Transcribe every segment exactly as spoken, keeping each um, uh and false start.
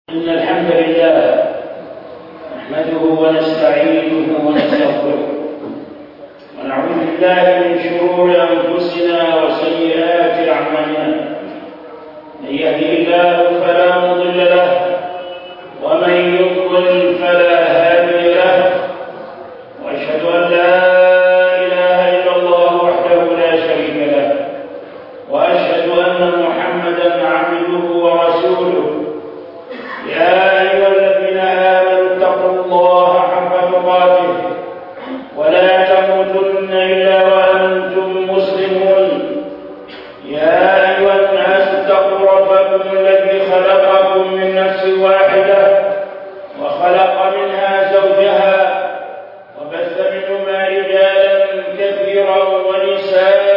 إن الحمد لله نحمده ونستعينه ونستغفره ونعوذ بالله من شرور أنفسنا وسيئات أعمالنا. من يهده الله فلا مضل له ومن يضلل فلا هادي له، وأشهد أن لا إله إلا الله وحده لا شريك له، وأشهد أن محمدا عبده ورسوله. يا أيها الذين آمنوا اتقوا الله حق تقاته ولا تموتن إلا وأنتم مسلمون. يا أيها الناس اتقوا ربكم الذي خلقكم من نفس واحدة وخلق منها زوجها وبث منهما رجالا كثيرا ونساء،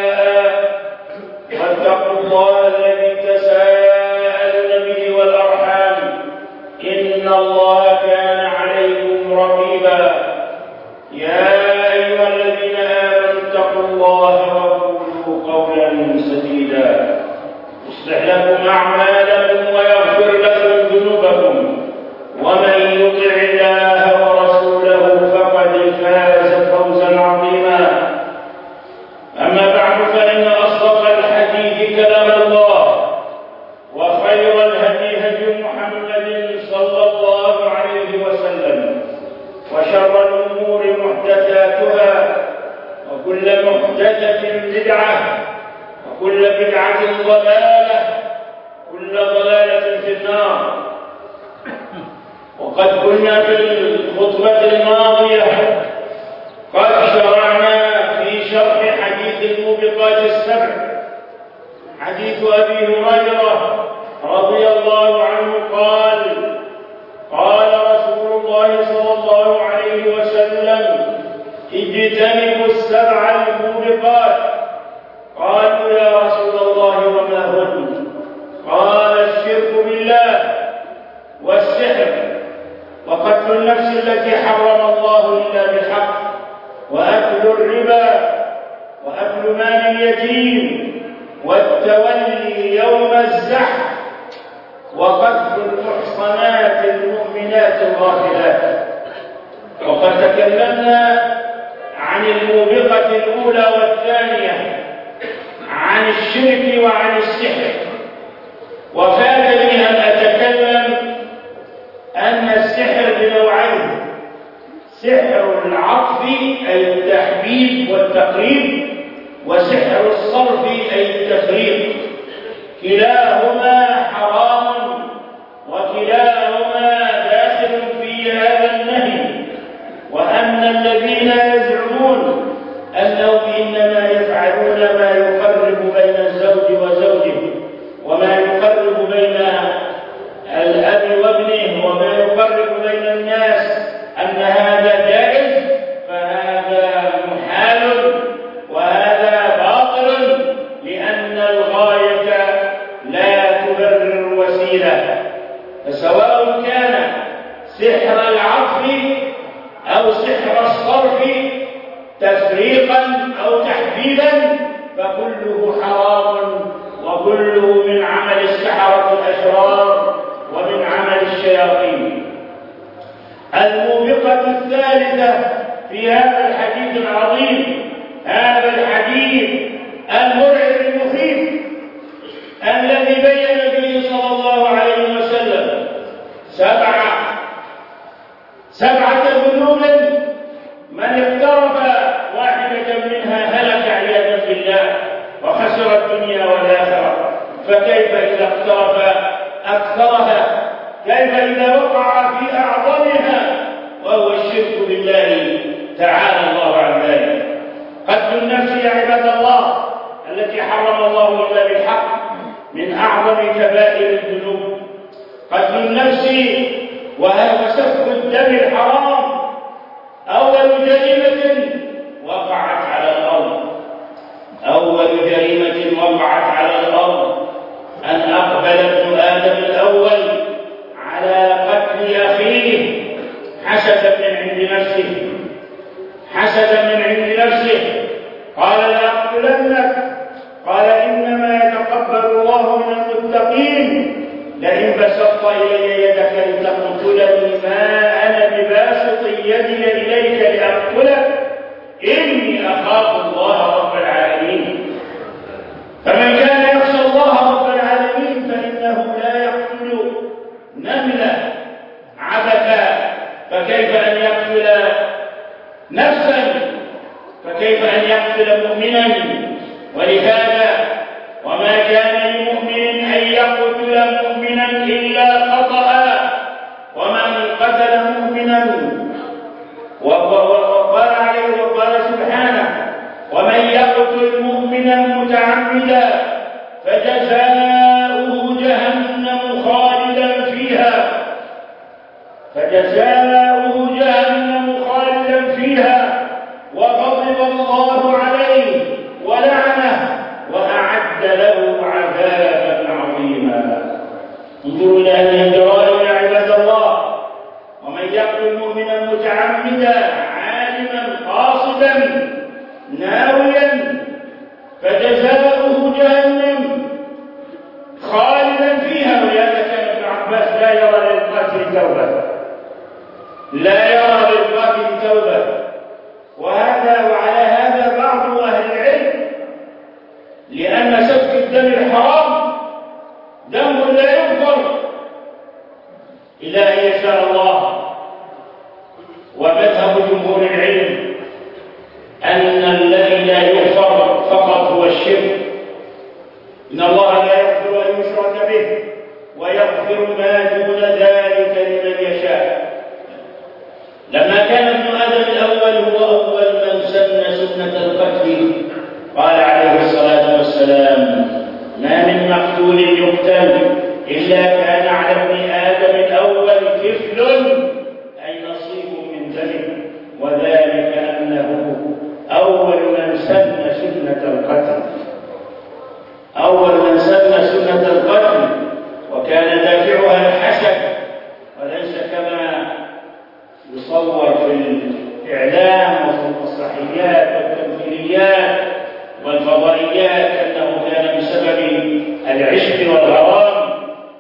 واتقوا الله الذي تساءلون به والأرحام إن الله كان عليكم رقيبا. يا أيها الذين آمنوا اتقوا الله وقولوا قولا سديدا يصلح لكم أعمالكم ويغفر لكم ذنوبكم، ومن يطع الله ورسوله فقد فاز فوزا عظيما. أما بعد، فإن أصدق الحديث كلام الله، وخير الهدي هدي محمد صلى الله عليه وسلم، وشر الأمور محدثاتها، وكل محدثة بدعة، وكل بدعة ضلالة، كل ضلالة في النار. وقد كنا في الخطبة الماضية قد شرعنا في شرح حديث الموبقات السبع، حديث أبي هريرة رضي الله عنه قال: قال رسول الله صلى الله عليه وسلم: اجتنبوا السبع الموبقات. قالوا: يا رسول الله وما هن؟ قال: الشرك بالله، والسحر، وقتل النفس التي حرم الله إلا بالحق، وأكل الربا، وأكل مال اليتيم، والتولي يوم الزحف، وقذف المحصنات المؤمنات الغافلات. وقد تكلمنا عن الموبقة الأولى والثانية، عن الشرك وعن السحر. وفاتني أن أتكلم أن السحر بنوعين: سحر العطف أي التحبيب والتقريب، وسحر الصرف أي التفريق. كلاهما حرام، وكلاهما داخل في هذا النهي. وأن الذين يزعمون أنهم إنما يفعلون ما يقرب بين الزوج وزوجه، وما يقرب بين الأب وابنه، وما يقرب بين الناس، أن هذا جائز، فهذا محال وهذا باطل، لأن الغاية لا تبرر الوسيلة. فسواء كان سحر العطف أو سحر الصرف تفريقا أو تحديدا، فكله حرام، وكله من عمل السحرة الأشرار ومن عمل الشياطين. الموبقة الثالثة في هذا الحديث العظيم، هذا الحديث المرعب المخيف الذي بين به صلى الله عليه وسلم سبعة سبعة ذنوب من اقترف واحدة منها هلك عياذا بالله وخسر الدنيا والآخرة. فكيف إذا اقترف أكثرها؟ كيف إذا وقع في أعظمها وهو الشرك بالله تعالى الله عن ذلك؟ قتل النفس يا عباد الله التي حرم الله إلا بالحق من أعظم كبائر الذنوب. قتل النفس وهو سفك الدم الحرام أول جريمة وقعت على الأرض. أول جريمة وقعت على الأرض أن أقبل ابن آدم الأول على قتل أخيه حسدا من عند نفسه، حسدا من عند نفسه. قال: لأقتلنك. قال: إنما يتقبل الله من المتقين، لئن بسطت إلي إلي يدك لتقتلني ما أنا بباسط يدي إليك لأقتلك إني أخاف الله رب العالمين. فمن كان يخشى الله رب العالمين فإنه لا يقتل نملة عبثا، فكيف أن يقتل نفسا، فكيف أن يقتل مؤمنا؟ ولهذا وما كان لمؤمن أن يقتل مؤمنا إلا خطأ، ومن قتل مؤمنا وقال عليه وقال سبحانه ومن يقتل مؤمنا متعمدا فجزاؤه جهنم خالدا فيها فجزاؤه جهنم خالدا فيها وغضب الله عليه ولعنه وأعد له عذابا عظيما. انظروا إلى هذه الجرائم يا عباد الله. ومن يقتل مؤمنا متعمدا عالما قاصدا ناويا فجزاؤه جهنم خالدا فيها. ولهذا كان ابن عباس لا يرى للقاتل توبه، لا يرى للقاتل توبه. وهذا وعلى هذا بعض أهل العلم، لأن سفك الدم الحرام دم لا يغفر إلا أن يشاء الله. ومذهب جمهور العلم أن الذي لا يغفر فقط هو الشرك، إن الله لا يغفر أن يشرك به ويغفر ما دون ذلك لمن يشاء. لما كان ابن آدم الأول هو أول من سن سنة القتل قال عليه الصلاة والسلام ما من مقتول يقتل إلا كان على ابن آدم الأول كفل أي نصيب من ذلك، وذلك أنه أول من سن سنة القتل أول من سن سنة القتل وكان دافعها الحسد، وليس كما يصور في الإعلام وفي المسرحيات والتمثيليات والفضائيات أنه كان بسبب العشق والغرام.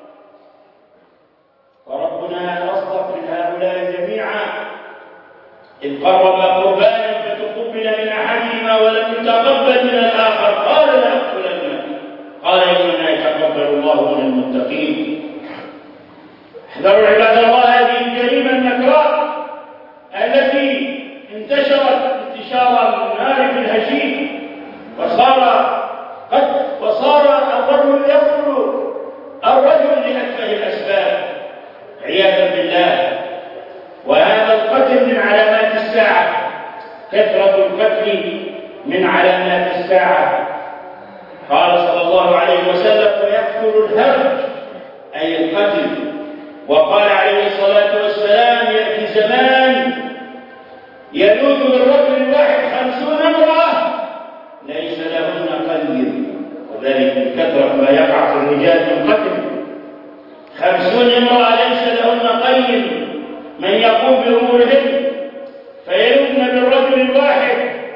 وربنا أصدق من هؤلاء جميعا إذ قرب قربانا فتقبل من أحدهما ولم يتقبل من الآخر قال لأقتلنك قال إنما يتقبل الله من المتقين. احذروا عباد الله هذه الجريمة النكراء التي انتشرت انتشار النار في الهشيم، وصار قد وصار الرجل يقتل الرجل لأتفه الأسباب عياذا بالله. وهذا القتل من علامات الساعة، كثرة القتل من علامات الساعة. قال صلى الله عليه وسلم ويقتل الهرج أي القتل. وقال عليه الصلاة والسلام يأتي زمان يلوذ بالرجل الواحد خمسون امرأة ليس لهن قلب، وذلك من كثرة ما يقع في الرجال من قتل. خمسون امرأة ليس لهن قلب من يقوم بأمورهن فيلوذن بالرجل الواحد.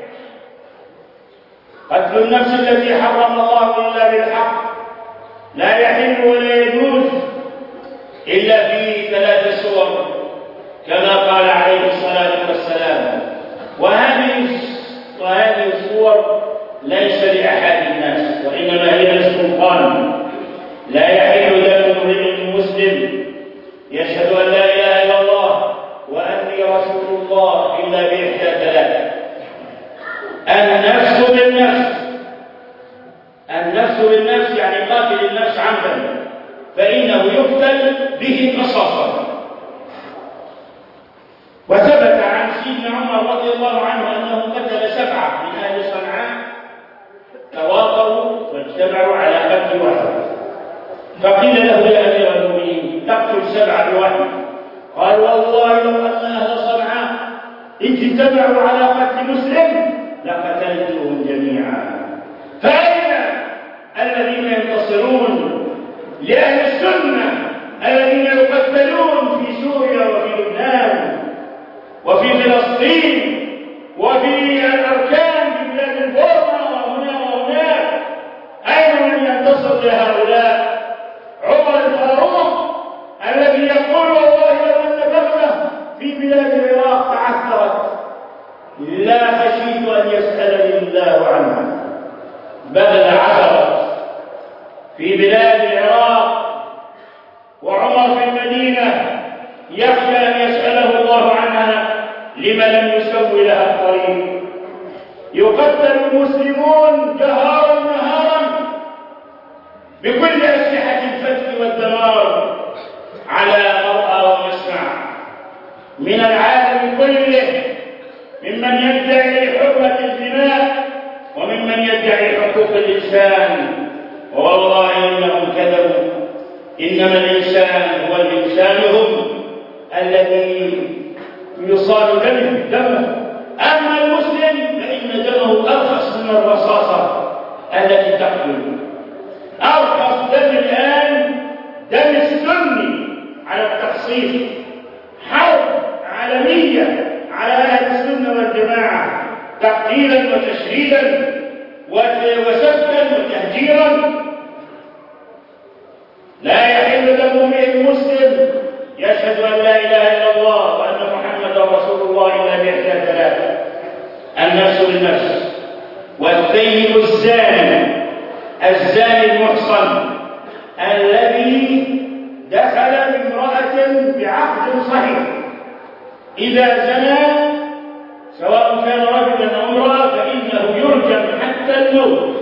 قتل النفس التي حرم الله إلا بالحق لا يحل ولا يجوز إلا في ثلاث صور كما قال عليه الصلاة والسلام. وهذه وهذه الصور ليس لأحد الناس، وإنما هي للسلطان. لا يحل دم امرئ مسلم يشهد أن لا إله إلا الله وأني رسول الله إلا بإحدى ثلاث: النفس بالنفس، النفس بالنفس يعني قاتل النفس عمدا فإنه يقتل به قصاصا. وثبت عن سيدنا عمر رضي الله عنه أنه قتل سبعة من أهل صنعاء تواطؤوا واجتمعوا على قتل واحد، فقيل له يا أمير المؤمنين تقتل سبعة بواحد؟ قال والله لو أن أهل صنعاء اجتمعوا على قتل مسلم لقتلتهم جميعا. فأين الذين ينتصرون لأهل السنة الذين يقتلون في سوريا وفي لبنان وفي فلسطين وفي الأركان في بلاد البورما وهنا وهناك؟ أين من ينتصر لهؤلاء؟ عمر الفاروق الذي بلاد العراق تعثرت لا خشيت أن يسألني الله عنها، بل عثرت في بلاد العراق وعمر في المدينة يخشى أن يسأله الله عنها لما لم يسوي لها الطريق. يقتل المسلمون جهارا نهارا بكل أسلحة الفتك والدمار على مرأى ومسمع من العالم كله، ممن يدعي حرمة الدماء وممن يدعي حقوق الإنسان. والله إنهم كذبوا، إنما الإنسان هو الإنسان هم الذي يصال دمه، أما المسلم فإن دمه أرخص من الرصاصة التي تقتل. أرخص دم الآن دم السني على التخصيص، حرب عالمية على أهل السنة والجماعة تقتيلا وتشريدا وسفكا وتهجيرا. لا يحل دم امرئ مسلم يشهد أن لا إله إلا الله وأن محمدا رسول الله إلا بإحدى ثلاثة: النفس بالنفس، والثيب الزاني الزاني المحصن الذي دخل بامرأة بعقد صحيح إذا زنى سواء كان رجلا أو امرأة فإنه يرجم حتى الموت.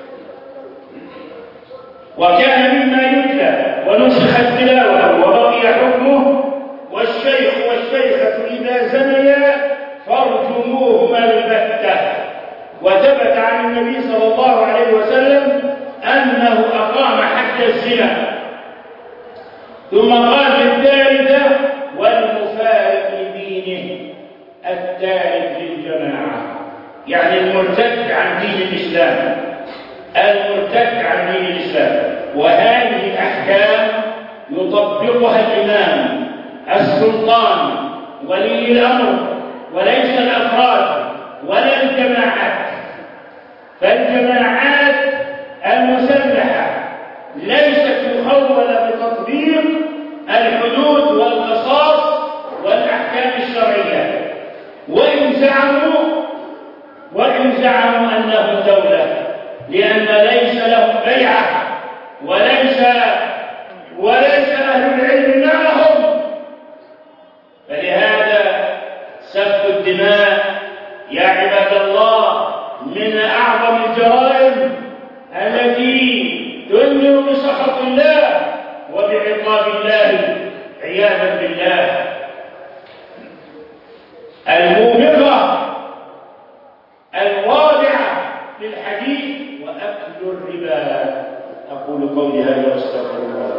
وكان مما يتلى ونسخت تلاوته وبقي حكمه: والشيخ والشيخة إذا زنيا فارجموهما البتة. وثبت عن النبي صلى الله عليه وسلم أنه أقام حد الزنا. ثم قال في الثالثة: والمفارق لدينه التارك للجماعة، يعني المرتد عن دين الإسلام، المرتد عن دين الإسلام. وهذه الأحكام يطبقها الإمام السلطان ولي الأمر، وليس الأفراد ولا الجماعات. فالجماعات المسلحة ليست مخولة بتطبيق الحدود والقصاص والأحكام الشرعية، وإن زعموا وإن زعموا أنهم دولة، لأن ليس لهم بيعة وليس وليس أهل العلم معهم. فلهذا سفك الدماء يا عباد الله من أعظم الجرائم التي تنذر بسخط الله وبعقاب الله عياذا بالله. الموبقة الواضعة للحديث وأكل الربا. أقول قولي هذا واستغفر الله.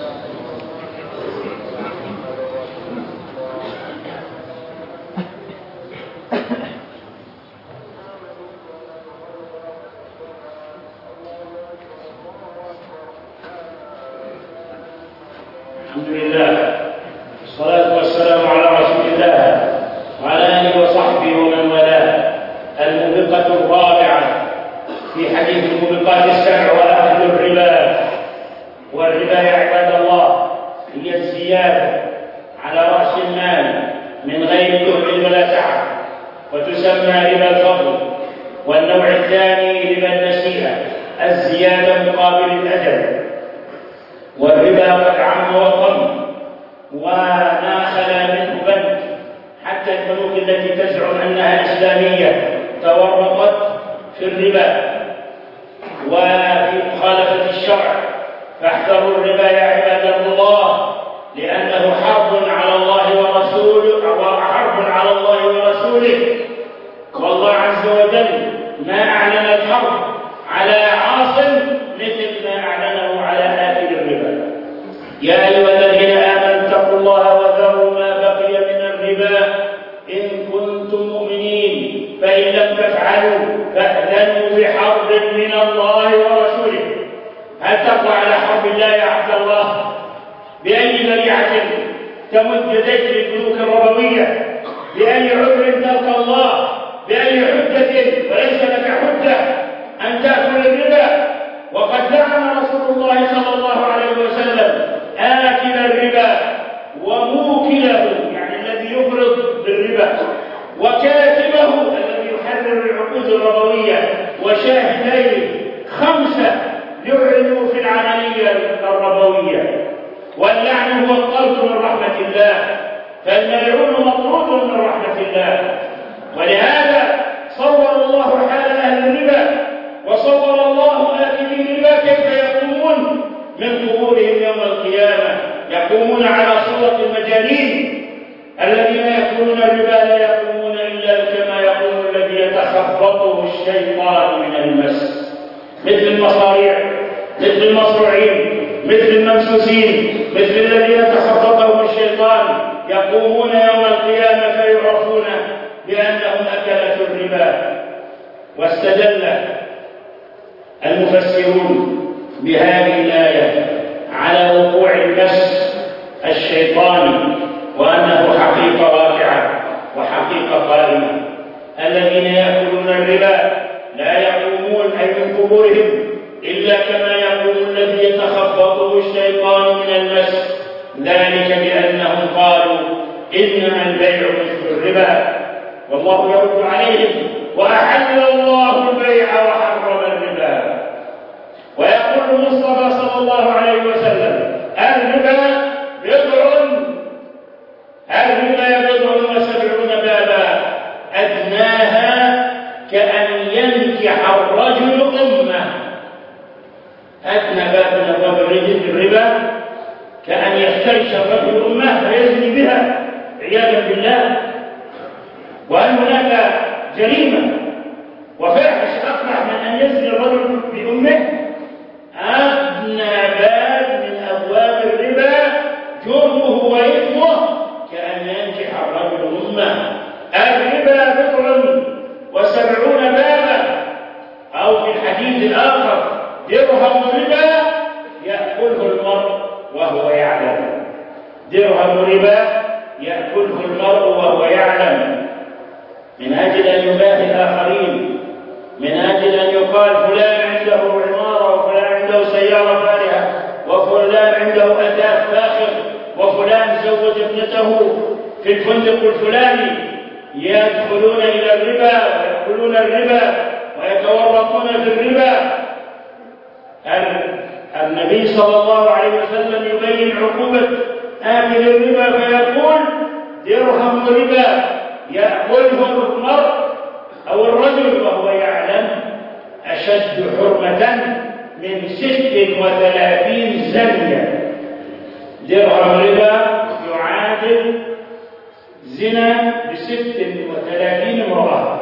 الحمد لله والصلاة والسلام على رسول الله وعلى آله وصحبه ومن والاه. الموبقة الرابعة في حديث الموبقات السبع وأكل الربا. والربا يا عباد الله هي الزيادة على رأس المال من غير جهد ولا تعب، وتسمى ربا الفضل. والنوع الثاني ربا النسيئة، الزيادة مقابل الأجل. والربا قد عم وطم وما خلا منه بنك، حتى البنوك التي تزعم أنها إسلامية تورطت في الربا وفي مخالفة الشرع. فاحذروا الربا يا عباد الله، لأنه حرب على الله ورسوله وحرب على الله ورسوله. والله عز وجل ما أعلن الحرب على عاصم مثل ما أعلنه على آكل الربا. يا أيها الذين آمنوا اتقوا الله وذروا ما بقي من الربا إن كنتم مؤمنين، فإن لم تفعلوا فأذنوا بحرب من الله ورسوله. هل تقوى على حرب الله يا عبد الله؟ بأي ذريعة تمد يديك للبنوك الربوية؟ بأي عذر تلقى الله؟ بأي حجة وليس لك حجة أن تأكل الربا؟ وقد لعن رسول الله صلى الله عليه وسلم آكل الربا وموكله، يعني الذي يفرض نطرت من رحمة الله، فالملعون مطرود من رحمة الله. ولهذا صور الله حال أهل الربا، وصور الله آكلي الربا كيف يقومون من قبورهم يوم القيامة، يقومون على صورة المجانين. الذين يأكلون الربا لا يقومون إلا كما يقوم الذي يتخبطه الشيطان من المس، مثل المصاريع، مثل المصروعين، مثل الممسوسين، مثل الذين تخبطهم الشيطان، يقومون يوم القيامة فيعرفون بأنهم أكلة الربا. واستدل المفسرون بهذه الآية على وقوع المس الشيطاني، وأنه حقيقة واقعة وحقيقة قائمة. الذين يأكلون الربا لا يقومون أي من قبورهم إلا كما يقوم الذي يتخبطه الشيطان من المس، ذلك بأنهم قالوا إنما البيع مثل الربا. والله يرد عليهم: وأحل الله البيع وحرم الربا. ويقول المصطفى صلى الله عليه وسلم: الربا بضع الربا بضع وسبعون بابا أدناها كأن ينكح الرجل أمه. أدنى باب من أبواب الربا كأن يفترش الرجل أمه فيزني بها عياذا بالله. وأن هناك جريمة وفاحش أقبح من أن يزني الرجل بأمه. أدنى باب من أبواب الربا جرمه وإثمه كأن ينكح الرجل أمه. الربا بضع وسبعون بابا، أو في الحديث الآخر: درهم ربا يأكله المرء وهو يعلم. درهم ربا يأكله المرء وهو يعلم، من أجل أن يباهي الآخرين، من أجل أن يقال فلان عنده عمارة، وفلان عنده سيارة فارهة، وفلان عنده أثاث فاخر، وفلان زوج ابنته في الفندق الفلاني. يدخلون إلى الربا ويأكلون الربا ويتورطون في الربا. النبي صلى الله عليه وسلم يبين عقوبة آكل الربا فيقول: درهم ربا يأكله المرء أو الرجل وهو يعلم أشد حرمة من ست وثلاثين زنية. درهم ربا يعادل زنا بست وثلاثين امرأة،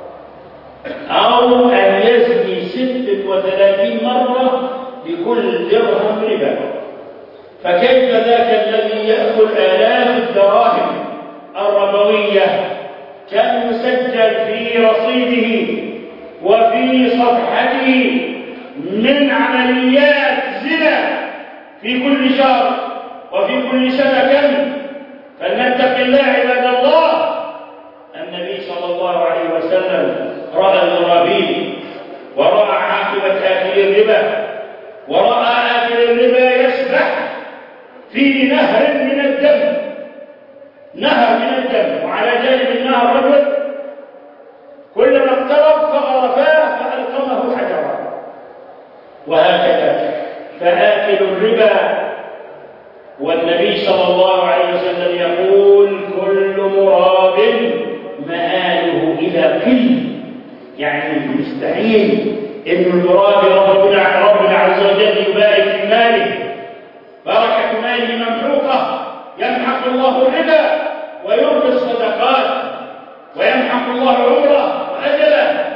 أو أن يزني ست وثلاثين مرة بكل درهم ربا. فكيف ذاك الذي يأكل آلاف الدراهم الربوية كان يسجل في رصيده وفي صفحته من عمليات زنا في كل شهر وفي كل سنة كم؟ فلنتق الله عباد الله. النبي صلى الله عليه وسلم رأى المرابين، ورأى عاقبة آكل الربا، ورأى آكل الربا يسبح في نهر من الدم، نهر من الدم، وعلى جانب النهر رجل كلما اقترب فغرفاه فألقمه حجرا، وهكذا. فآكل الربا، والنبي صلى الله عليه وسلم يقول: كل مراب مآله إلى قل. يعني مستحيل إن المراب ربنا ربنا عز وجل يبارك في ماله، بركة ماله ممحوقة، يمحق الله الربا ويربي الصدقات، ويمحق الله عمره وأجله،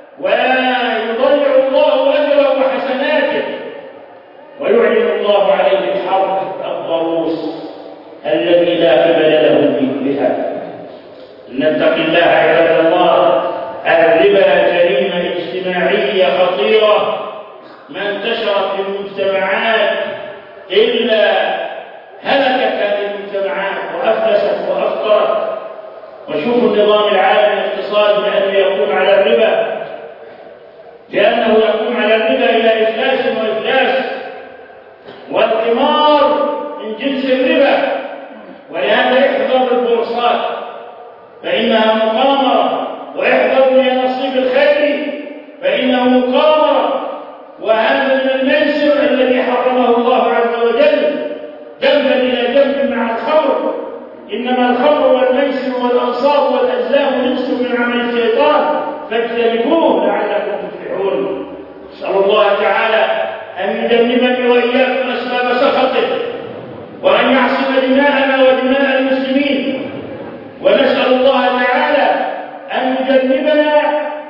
ويضيع الله أجره وحسناته، ويعلن الله عليه الحرب الضروس الذي لا قبل له بها. نتق الله عباد الله. الربا جريمة اجتماعية خطيرة ما انتشرت في المجتمعات إلا هلكت هذه المجتمعات وأفلست وأفقرت. وشوفوا النظام العالمي الاقتصادي لأنه يقوم على الربا، لأنه يقوم على الربا إلى إفلاس وإفلاس، والقمار من جنس الربا. ولهذا احذر البورصات فإنها مقامرة، واحذروا من نصيب الخير فإنه مقامرة. وهذا من الميسر الذي حرمه الله عز وجل جنبا إلى جنب إنما الخمر والميسر والأنصاب والأزلام رجس من عمل الشيطان فاجتنبوه لعلكم تفلحون. نسأل الله تعالى أن يجنبني وإياكم أسباب سخطه، وأن يعصم دماءنا ودماء المسلمين، ونسأل الله تعالى أن يجنبنا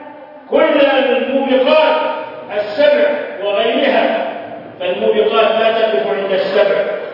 كل الموبقات السبع وغيرها، فالموبقات لا تقف عند السبع.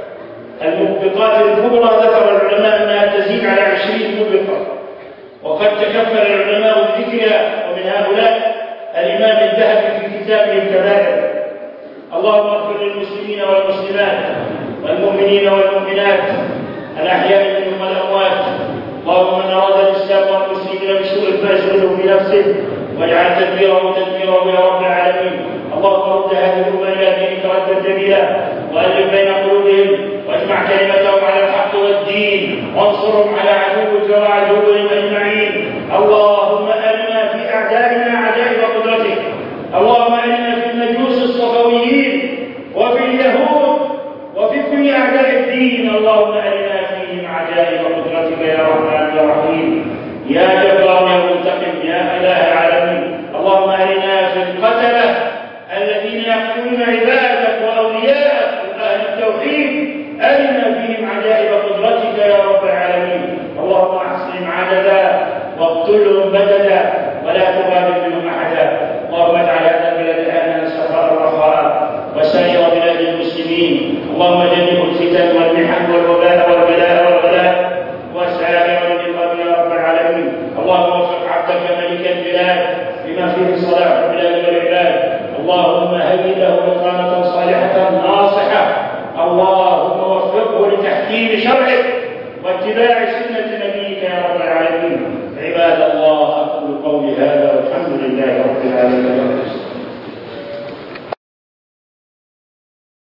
الموبقات الكبرى ذكر العلماء أنها تزيد على عشرين موبقة، وقد تكفل العلماء بذكرها، ومن هؤلاء الإمام الذهبي في كتابه الكبائر. اللهم اغفر للمسلمين والمسلمات والمؤمنين والمؤمنات الأحياء منهم والأموات. اللهم من أراد الإسلام والمسلمين بسوء فأشغله بنفسه واجعل تدبيره تدبيره يا رب العالمين. اللهم رد هذه الأمة إلى دينك ردا جميلا، وألف بين قلوبهم واجمع كلمتهم على الحق والدين، وانصرهم على عدوك وعدوهم أجمعين. اللهم أرنا في أعدائنا عجائب قدرتك، اللهم أرنا في المجوس الصفويين وفي اليهود وفي كل أعداء الدين، اللهم أرنا فيهم عجائب قدرتك يا رحمن يا رحيم يا جبار يا منتقم يا إله العالمين. اللهم أرنا في القتلة الذين يقتلون عبادك وأولياءك وأهل التوحيد، أرنا فيهم عجائب قدرتك يا رب العالمين. اللهم أحصهم عددا واقتلهم بددا ولا تغادر منهم أحدا. اللهم اجعل هذا البلد آمنا سخاء رخاء وسائر بلاد المسلمين. اللهم جنب الفتن والمحن والوباء والبلاء والغلاء وسائر النقم يا رب العالمين. اللهم وفق عبدك ملك البلاد بما فيه صلاح البلاد والعباد. اللهم هيئ له بطانة صالحة ناصحة. اللهم وفقه لتحكيم شرعك واتباع سنة نبيك يا رب العالمين. عباد الله، أقول قولي هذا والحمد لله رب العالمين.